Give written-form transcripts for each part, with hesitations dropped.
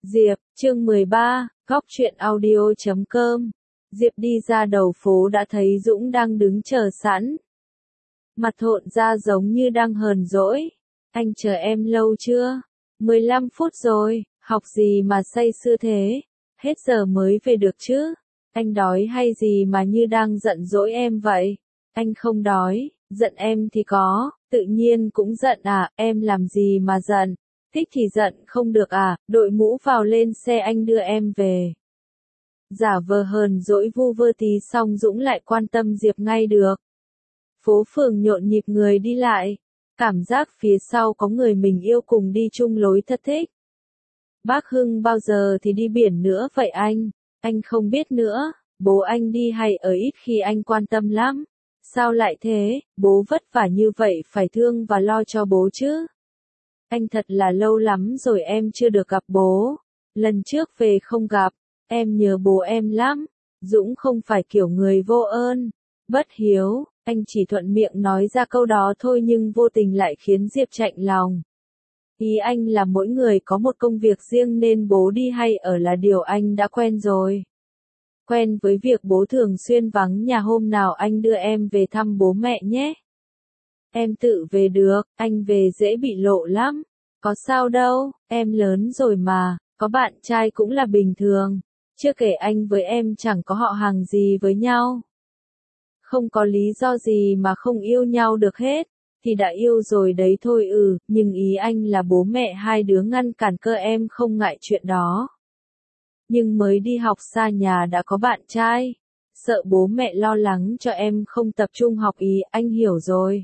Diệp, chương 13, góc truyện audio.com. Diệp đi ra đầu phố đã thấy Dũng đang đứng chờ sẵn. Mặt thộn ra giống như đang hờn dỗi. Anh chờ em lâu chưa? 15 phút rồi, học gì mà say sưa thế? Hết giờ mới về được chứ? Anh đói hay gì mà như đang giận dỗi em vậy? Anh không đói, giận em thì có, tự nhiên cũng giận à, em làm gì mà giận? Thích thì giận không được à, đội mũ vào lên xe anh đưa em về. Giả vờ hờn dỗi vu vơ tí xong Dũng lại quan tâm Diệp ngay được. Phố phường nhộn nhịp người đi lại, cảm giác phía sau có người mình yêu cùng đi chung lối thật thích. Bác Hưng bao giờ thì đi biển nữa vậy anh không biết nữa, bố anh đi hay ở ít khi anh quan tâm lắm. Sao lại thế, bố vất vả như vậy phải thương và lo cho bố chứ. Anh thật là lâu lắm rồi em chưa được gặp bố. Lần trước về không gặp, em nhớ bố em lắm. Dũng không phải kiểu người vô ơn, bất hiếu, anh chỉ thuận miệng nói ra câu đó thôi nhưng vô tình lại khiến Diệp chạnh lòng. Ý anh là mỗi người có một công việc riêng nên bố đi hay ở là điều anh đã quen rồi. Quen với việc bố thường xuyên vắng nhà, hôm nào anh đưa em về thăm bố mẹ nhé. Em tự về được, anh về dễ bị lộ lắm. Có sao đâu, em lớn rồi mà, có bạn trai cũng là bình thường. Chưa kể anh với em chẳng có họ hàng gì với nhau. Không có lý do gì mà không yêu nhau được hết, thì đã yêu rồi đấy thôi nhưng ý anh là bố mẹ hai đứa ngăn cản cơ em không ngại chuyện đó. Nhưng mới đi học xa nhà đã có bạn trai, sợ bố mẹ lo lắng cho em không tập trung học anh hiểu rồi.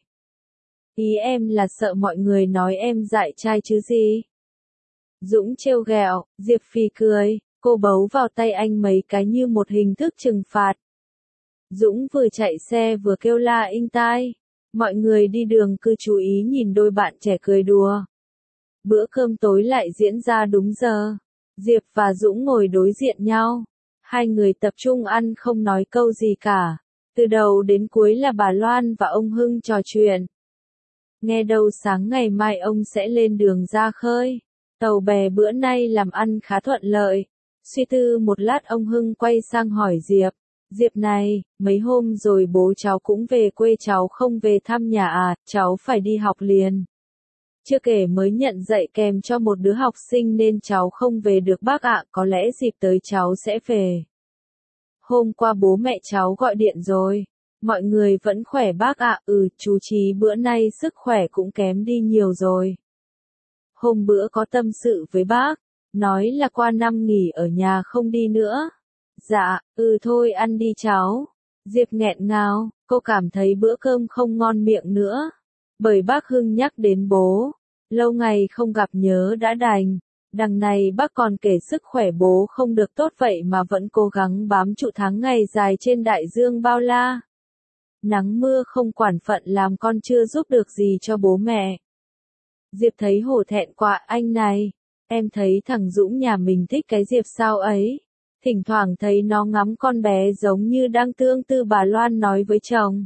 Ý em là sợ mọi người nói em dại trai chứ gì. Dũng trêu ghẹo, Diệp phì cười, cô bấu vào tay anh mấy cái như một hình thức trừng phạt. Dũng vừa chạy xe vừa kêu la inh tai. Mọi người đi đường cứ chú ý nhìn đôi bạn trẻ cười đùa. Bữa cơm tối lại diễn ra đúng giờ. Diệp và Dũng ngồi đối diện nhau. Hai người tập trung ăn không nói câu gì cả. Từ đầu đến cuối là bà Loan và ông Hưng trò chuyện. Nghe đâu sáng ngày mai ông sẽ lên đường ra khơi. Tàu bè bữa nay làm ăn khá thuận lợi. Suy tư một lát ông Hưng quay sang hỏi Diệp. Diệp này, mấy hôm rồi bố cháu cũng về quê, cháu không về thăm nhà à, cháu phải đi học liền. Chưa kể mới nhận dạy kèm cho một đứa học sinh nên cháu không về được bác ạ, có lẽ dịp tới cháu sẽ về. Hôm qua bố mẹ cháu gọi điện rồi. Mọi người vẫn khỏe bác ạ, chú Chí bữa nay sức khỏe cũng kém đi nhiều rồi. Hôm bữa có tâm sự với bác, nói là qua năm nghỉ ở nhà không đi nữa. Dạ, thôi ăn đi cháu. Diệp nghẹn ngào, cô cảm thấy bữa cơm không ngon miệng nữa. Bởi bác Hưng nhắc đến bố. Lâu ngày không gặp nhớ đã đành. Đằng này bác còn kể sức khỏe bố không được tốt vậy mà vẫn cố gắng bám trụ tháng ngày dài trên đại dương bao la. Nắng mưa không quản phận làm con chưa giúp được gì cho bố mẹ. Diệp thấy hổ thẹn quá. Anh này, em thấy thằng Dũng nhà mình thích cái Diệp sao ấy. Thỉnh thoảng thấy nó ngắm con bé giống như đang tương tư, bà Loan nói với chồng.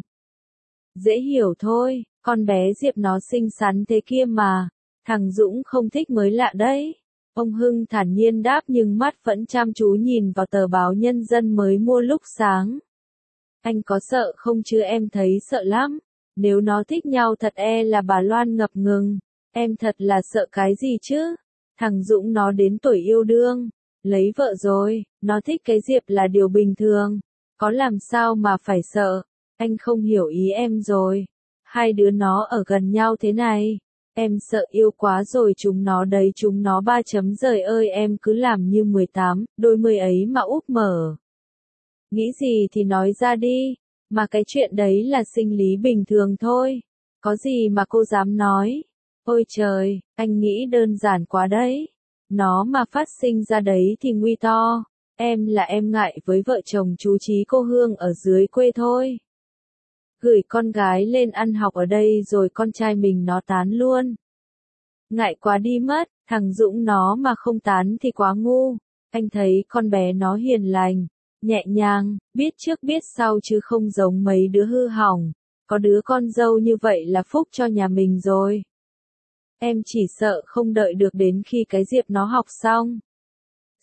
Dễ hiểu thôi, con bé Diệp nó xinh xắn thế kia mà. Thằng Dũng không thích mới lạ đấy. Ông Hưng thản nhiên đáp nhưng mắt vẫn chăm chú nhìn vào tờ báo Nhân dân mới mua lúc sáng. Anh có sợ không chứ, em thấy sợ lắm. Nếu nó thích nhau thật là bà Loan ngập ngừng. Em thật là sợ cái gì chứ? Thằng Dũng nó đến tuổi yêu đương. Lấy vợ rồi, nó thích cái Diệp là điều bình thường. Có làm sao mà phải sợ? Anh không hiểu ý em rồi. Hai đứa nó ở gần nhau thế này. Em sợ yêu quá rồi chúng nó đấy, chúng nó 3 ơi, em cứ làm như 18, đôi mươi ấy mà úp mở. Nghĩ gì thì nói ra đi, mà cái chuyện đấy là sinh lý bình thường thôi. Có gì mà cô dám nói. Ôi trời, anh nghĩ đơn giản quá đấy. Nó mà phát sinh ra đấy thì nguy to. Em là em ngại với vợ chồng chú Chí cô Hương ở dưới quê thôi. Gửi con gái lên ăn học ở đây rồi con trai mình nó tán luôn. Ngại quá đi mất, thằng Dũng nó mà không tán thì quá ngu. Anh thấy con bé nó hiền lành, nhẹ nhàng, biết trước biết sau chứ không giống mấy đứa hư hỏng. Có đứa con dâu như vậy là phúc cho nhà mình rồi. Em chỉ sợ không đợi được đến khi cái Diệp nó học xong.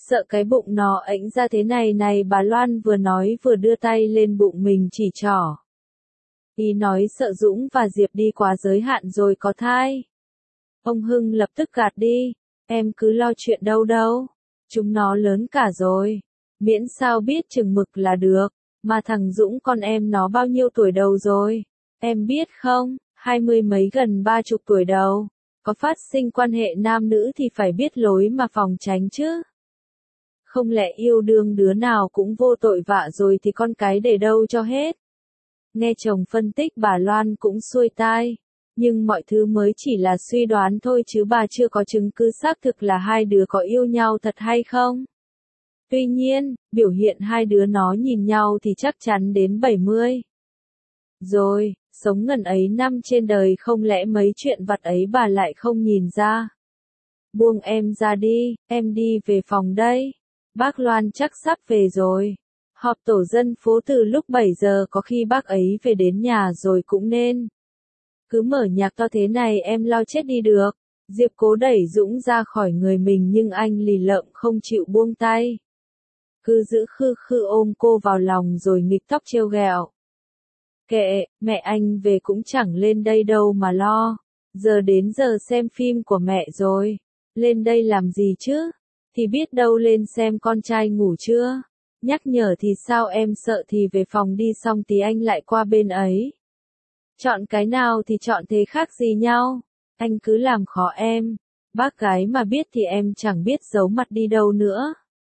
Sợ cái bụng nó ẵnh ra thế này này, bà Loan vừa nói vừa đưa tay lên bụng mình chỉ trỏ. Ý nói sợ Dũng và Diệp đi quá giới hạn rồi có thai. Ông Hưng lập tức gạt đi, em cứ lo chuyện đâu đâu, chúng nó lớn cả rồi, miễn sao biết chừng mực là được, mà thằng Dũng con em nó bao nhiêu tuổi đầu rồi, em biết không, 20 mấy gần 30 tuổi đầu, có phát sinh quan hệ nam nữ thì phải biết lối mà phòng tránh chứ. Không lẽ yêu đương đứa nào cũng vô tội vạ rồi thì con cái để đâu cho hết. Nghe chồng phân tích bà Loan cũng xuôi tai, nhưng mọi thứ mới chỉ là suy đoán thôi chứ bà chưa có chứng cứ xác thực là hai đứa có yêu nhau thật hay không. Tuy nhiên, biểu hiện hai đứa nó nhìn nhau thì chắc chắn đến 70. Rồi, sống ngần ấy năm trên đời không lẽ mấy chuyện vặt ấy bà lại không nhìn ra. Buông em ra đi, em đi về phòng đây. Bác Loan chắc sắp về rồi. Họp tổ dân phố từ lúc 7 giờ, có khi bác ấy về đến nhà rồi cũng nên. Cứ mở nhạc to thế này em lo chết đi được. Diệp cố đẩy Dũng ra khỏi người mình nhưng anh lì lợm không chịu buông tay. Cứ giữ khư khư ôm cô vào lòng rồi nghịch tóc trêu ghẹo. Kệ, mẹ anh về cũng chẳng lên đây đâu mà lo. Giờ đến giờ xem phim của mẹ rồi. Lên đây làm gì chứ? Thì biết đâu lên xem con trai ngủ chưa? Nhắc nhở thì sao, em sợ thì về phòng đi xong tí anh lại qua bên ấy. Chọn cái nào thì chọn, thế khác gì nhau? Anh cứ làm khó em. Bác gái mà biết thì em chẳng biết giấu mặt đi đâu nữa.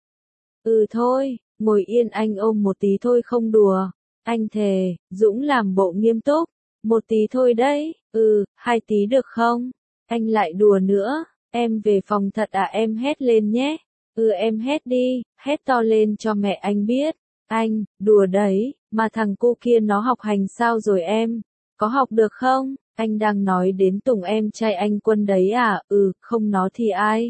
Thôi, ngồi yên anh ôm một tí thôi không đùa. Anh thề, Dũng làm bộ nghiêm túc. Một tí thôi đấy, 2 tí được không? Anh lại đùa nữa, em về phòng thật à, em hét lên nhé. Em hét đi, hét to lên cho mẹ anh biết. Anh, đùa đấy, mà thằng cô kia nó học hành sao rồi em? Có học được không? Anh đang nói đến Tùng em trai anh Quân đấy à? Không nó thì ai?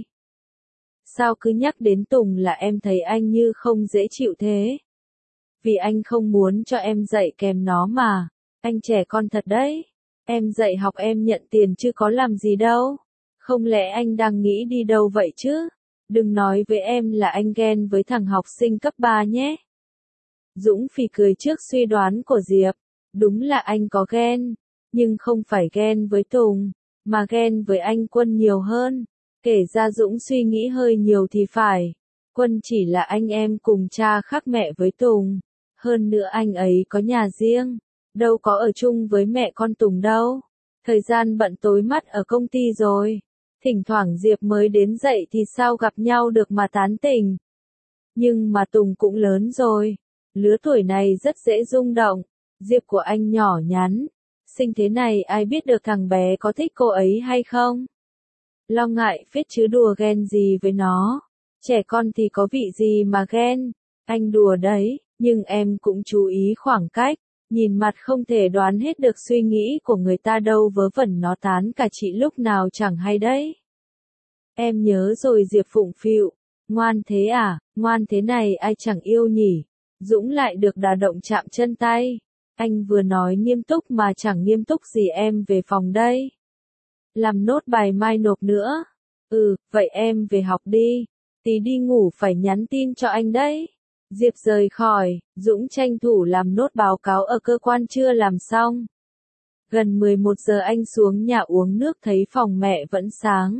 Sao cứ nhắc đến Tùng là em thấy anh như không dễ chịu thế? Vì anh không muốn cho em dạy kèm nó mà. Anh trẻ con thật đấy. Em dạy học em nhận tiền chứ có làm gì đâu. Không lẽ anh đang nghĩ đi đâu vậy chứ? Đừng nói với em là anh ghen với thằng học sinh cấp 3 nhé. Dũng phì cười trước suy đoán của Diệp. Đúng là anh có ghen, nhưng không phải ghen với Tùng, mà ghen với anh Quân nhiều hơn. Kể ra Dũng suy nghĩ hơi nhiều thì phải. Quân chỉ là anh em cùng cha khác mẹ với Tùng. Hơn nữa anh ấy có nhà riêng, đâu có ở chung với mẹ con Tùng đâu. Thời gian bận tối mắt ở công ty rồi. Thỉnh thoảng Diệp mới đến dậy thì sao gặp nhau được mà tán tỉnh. Nhưng mà Tùng cũng lớn rồi. Lứa tuổi này rất dễ rung động. Diệp của anh nhỏ nhắn. Sinh thế này ai biết được thằng bé có thích cô ấy hay không? Lo ngại phết chứ đùa ghen gì với nó. Trẻ con thì có vị gì mà ghen. Anh đùa đấy, nhưng em cũng chú ý khoảng cách. Nhìn mặt không thể đoán hết được suy nghĩ của người ta đâu, vớ vẩn nó tán cả chị lúc nào chẳng hay đấy. Em nhớ rồi. Diệp phụng phịu. Ngoan thế à, ngoan thế này ai chẳng yêu nhỉ. Dũng lại được đả động chạm chân tay. Anh vừa nói nghiêm túc mà chẳng nghiêm túc gì, em về phòng đây. Làm nốt bài mai nộp nữa. Vậy em về học đi. Tí đi ngủ phải nhắn tin cho anh đấy. Diệp rời khỏi, Dũng tranh thủ làm nốt báo cáo ở cơ quan chưa làm xong. Gần 11 giờ anh xuống nhà uống nước thấy phòng mẹ vẫn sáng.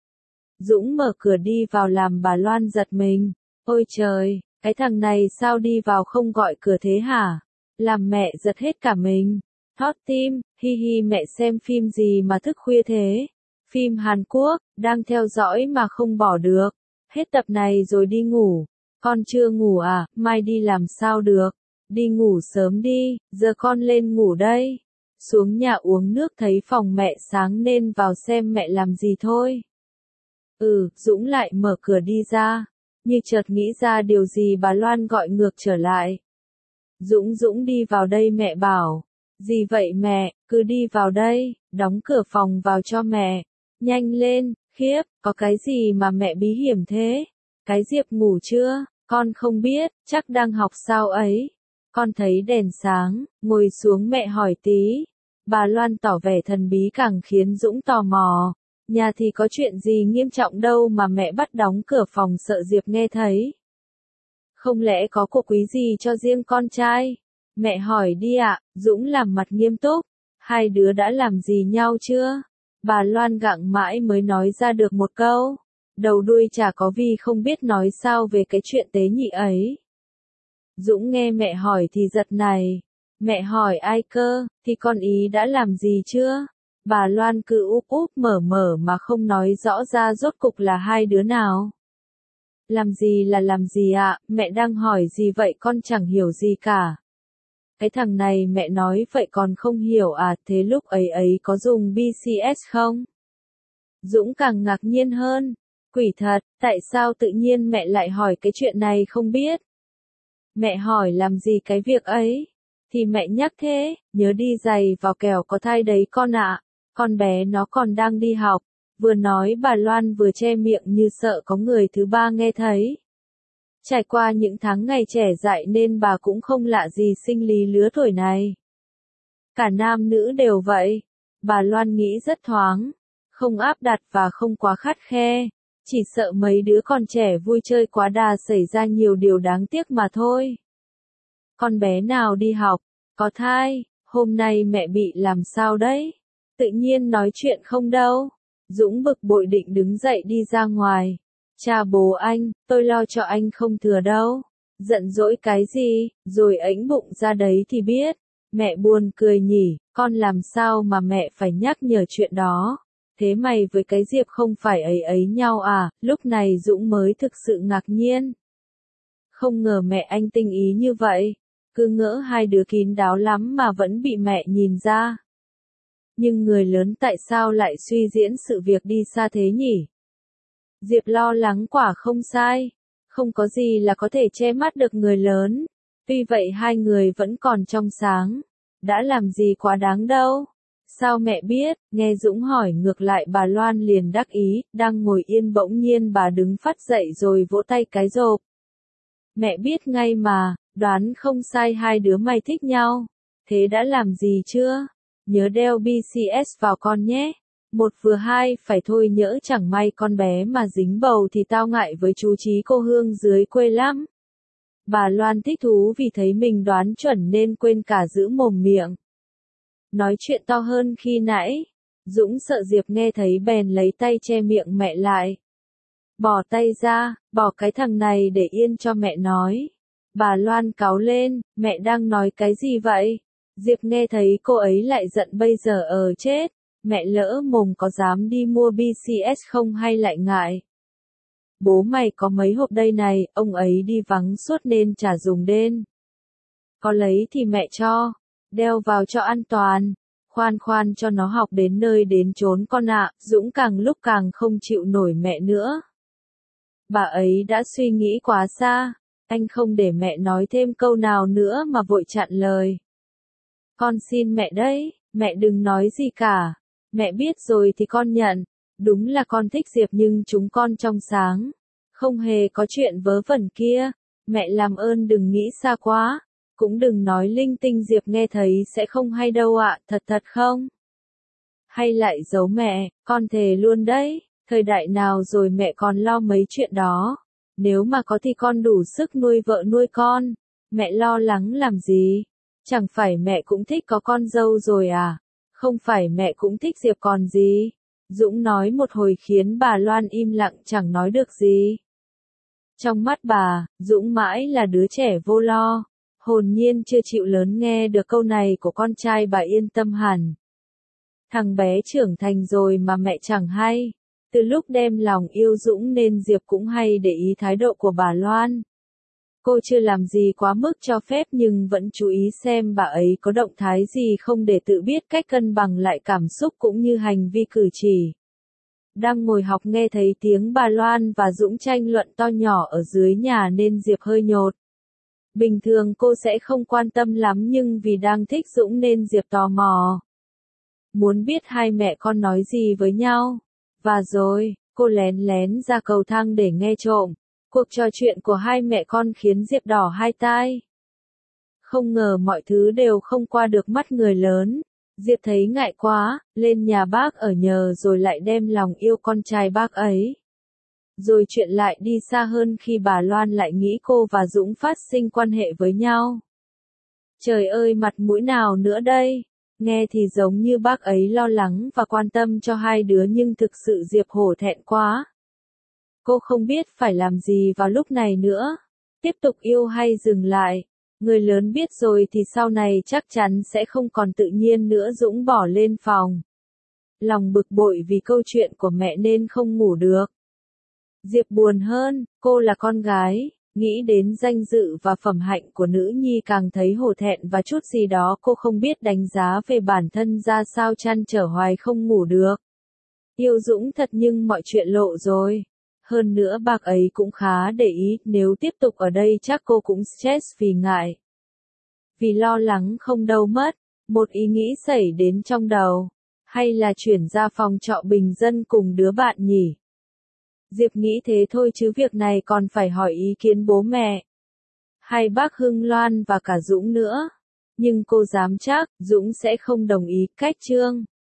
Dũng mở cửa đi vào làm bà Loan giật mình. Ôi trời, cái thằng này sao đi vào không gọi cửa thế hả? Làm mẹ giật hết cả mình. Thót tim, hi hi, mẹ xem phim gì mà thức khuya thế? Phim Hàn Quốc, đang theo dõi mà không bỏ được. Hết tập này rồi đi ngủ. Con chưa ngủ à, mai đi làm sao được. Đi ngủ sớm đi, giờ con lên ngủ đây. Xuống nhà uống nước thấy phòng mẹ sáng nên vào xem mẹ làm gì thôi. Dũng lại mở cửa đi ra. Như chợt nghĩ ra điều gì, bà Loan gọi ngược trở lại. Dũng đi vào đây, mẹ bảo. Gì vậy mẹ, cứ đi vào đây, đóng cửa phòng vào cho mẹ. Nhanh lên, khiếp, có cái gì mà mẹ bí hiểm thế? Cái Diệp ngủ chưa? Con không biết, chắc đang học sao ấy. Con thấy đèn sáng, ngồi xuống mẹ hỏi tí. Bà Loan tỏ vẻ thần bí càng khiến Dũng tò mò. Nhà thì có chuyện gì nghiêm trọng đâu mà mẹ bắt đóng cửa phòng sợ Diệp nghe thấy. Không lẽ có cuộc quý gì cho riêng con trai? Mẹ hỏi đi ạ. Dũng làm mặt nghiêm túc. Hai đứa đã làm gì nhau chưa? Bà Loan gặng mãi mới nói ra được một câu. Đầu đuôi chả có vì không biết nói sao về cái chuyện tế nhị ấy. Dũng nghe mẹ hỏi thì giật này. Mẹ hỏi ai cơ, thì con ý đã làm gì chưa? Bà Loan cứ úp úp mở mở mà không nói rõ ra rốt cục là hai đứa nào. Làm gì là làm gì ạ, mẹ đang hỏi gì vậy con chẳng hiểu gì cả. Cái thằng này mẹ nói vậy còn không hiểu à, thế lúc ấy có dùng BCS không? Dũng càng ngạc nhiên hơn. Quỷ thật, tại sao tự nhiên mẹ lại hỏi cái chuyện này không biết? Mẹ hỏi làm gì cái việc ấy? Thì mẹ nhắc thế, nhớ đi giày vào kẻo có thai đấy con ạ. Con bé nó còn đang đi học. Vừa nói bà Loan vừa che miệng như sợ có người thứ ba nghe thấy. Trải qua những tháng ngày trẻ dại nên bà cũng không lạ gì sinh lý lứa tuổi này. Cả nam nữ đều vậy. Bà Loan nghĩ rất thoáng, không áp đặt và không quá khắt khe. Chỉ sợ mấy đứa con trẻ vui chơi quá đà xảy ra nhiều điều đáng tiếc mà thôi. Con bé nào đi học, có thai, hôm nay mẹ bị làm sao đấy? Tự nhiên nói chuyện không đâu. Dũng bực bội định đứng dậy đi ra ngoài. Chà bố anh, tôi lo cho anh không thừa đâu. Giận dỗi cái gì, rồi ẵnh bụng ra đấy thì biết. Mẹ buồn cười nhỉ, con làm sao mà mẹ phải nhắc nhở chuyện đó. Thế mày với cái Diệp không phải ấy nhau à, lúc này Dũng mới thực sự ngạc nhiên. Không ngờ mẹ anh tinh ý như vậy, cứ ngỡ hai đứa kín đáo lắm mà vẫn bị mẹ nhìn ra. Nhưng người lớn tại sao lại suy diễn sự việc đi xa thế nhỉ? Diệp lo lắng quả không sai, không có gì là có thể che mắt được người lớn. Tuy vậy hai người vẫn còn trong sáng, đã làm gì quá đáng đâu. Sao mẹ biết? Nghe Dũng hỏi ngược lại bà Loan liền đắc ý, đang ngồi yên bỗng nhiên bà đứng phát dậy rồi vỗ tay cái rộp. Mẹ biết ngay mà, đoán không sai hai đứa mày thích nhau. Thế đã làm gì chưa? Nhớ đeo BCS vào con nhé. Một vừa hai phải thôi nhỡ chẳng may con bé mà dính bầu thì tao ngại với chú Chí cô Hương dưới quê lắm. Bà Loan thích thú vì thấy mình đoán chuẩn nên quên cả giữ mồm miệng. Nói chuyện to hơn khi nãy. Dũng sợ Diệp nghe thấy bèn lấy tay che miệng mẹ lại. Bỏ tay ra, bỏ cái thằng này để yên cho mẹ nói. Bà Loan cáu lên, mẹ đang nói cái gì vậy? Diệp nghe thấy cô ấy lại giận bây giờ chết. Mẹ lỡ mồm có dám đi mua BCS không hay lại ngại? Bố mày có mấy hộp đây này, ông ấy đi vắng suốt nên chả dùng đến. Có lấy thì mẹ cho, đeo vào cho an toàn. Khoan khoan cho nó học đến nơi đến chốn con ạ. Dũng càng lúc càng không chịu nổi mẹ nữa. Bà ấy đã suy nghĩ quá xa. Anh không để mẹ nói thêm câu nào nữa mà vội chặn lời. Con xin mẹ đấy, mẹ đừng nói gì cả. Mẹ biết rồi thì con nhận. Đúng là con thích Diệp nhưng chúng con trong sáng. Không hề có chuyện vớ vẩn kia. Mẹ làm ơn đừng nghĩ xa quá. Cũng đừng nói linh tinh Diệp nghe thấy sẽ không hay đâu ạ, thật không? Hay lại giấu mẹ, con thề luôn đấy. Thời đại nào rồi mẹ còn lo mấy chuyện đó. Nếu mà có thì con đủ sức nuôi vợ nuôi con. Mẹ lo lắng làm gì? Chẳng phải mẹ cũng thích có con dâu rồi à? Không phải mẹ cũng thích Diệp còn gì? Dũng nói một hồi khiến bà Loan im lặng chẳng nói được gì. Trong mắt bà, Dũng mãi là đứa trẻ vô lo. Hồn nhiên chưa chịu lớn nghe được câu này của con trai bà yên tâm hẳn. Thằng bé trưởng thành rồi mà mẹ chẳng hay. Từ lúc đem lòng yêu Dũng nên Diệp cũng hay để ý thái độ của bà Loan. Cô chưa làm gì quá mức cho phép nhưng vẫn chú ý xem bà ấy có động thái gì không để tự biết cách cân bằng lại cảm xúc cũng như hành vi cử chỉ. Đang ngồi học nghe thấy tiếng bà Loan và Dũng tranh luận to nhỏ ở dưới nhà nên Diệp hơi nhột. Bình thường cô sẽ không quan tâm lắm nhưng vì đang thích Dũng nên Diệp tò mò. Muốn biết hai mẹ con nói gì với nhau. Và rồi, cô lén lén ra cầu thang để nghe trộm. Cuộc trò chuyện của hai mẹ con khiến Diệp đỏ hai tai. Không ngờ mọi thứ đều không qua được mắt người lớn. Diệp thấy ngại quá, lên nhà bác ở nhờ rồi lại đem lòng yêu con trai bác ấy. Rồi chuyện lại đi xa hơn khi bà Loan lại nghĩ cô và Dũng phát sinh quan hệ với nhau. Trời ơi, mặt mũi nào nữa đây? Nghe thì giống như bác ấy lo lắng và quan tâm cho hai đứa nhưng thực sự Diệp hổ thẹn quá. Cô không biết phải làm gì vào lúc này nữa. Tiếp tục yêu hay dừng lại? Người lớn biết rồi thì sau này chắc chắn sẽ không còn tự nhiên nữa. Dũng bỏ lên phòng. Lòng bực bội vì câu chuyện của mẹ nên không ngủ được. Diệp buồn hơn, cô là con gái, nghĩ đến danh dự và phẩm hạnh của nữ nhi càng thấy hổ thẹn và chút gì đó cô không biết đánh giá về bản thân ra sao, trăn trở hoài không ngủ được. Yêu Dũng thật nhưng mọi chuyện lộ rồi. Hơn nữa bác ấy cũng khá để ý, nếu tiếp tục ở đây chắc cô cũng stress vì ngại. Vì lo lắng không đâu mất, một ý nghĩ xảy đến trong đầu. Hay là chuyển ra phòng trọ bình dân cùng đứa bạn nhỉ? Diệp nghĩ thế thôi chứ việc này còn phải hỏi ý kiến bố mẹ. Hay bác Hưng Loan và cả Dũng nữa. Nhưng cô dám chắc, Dũng sẽ không đồng ý. Cách chương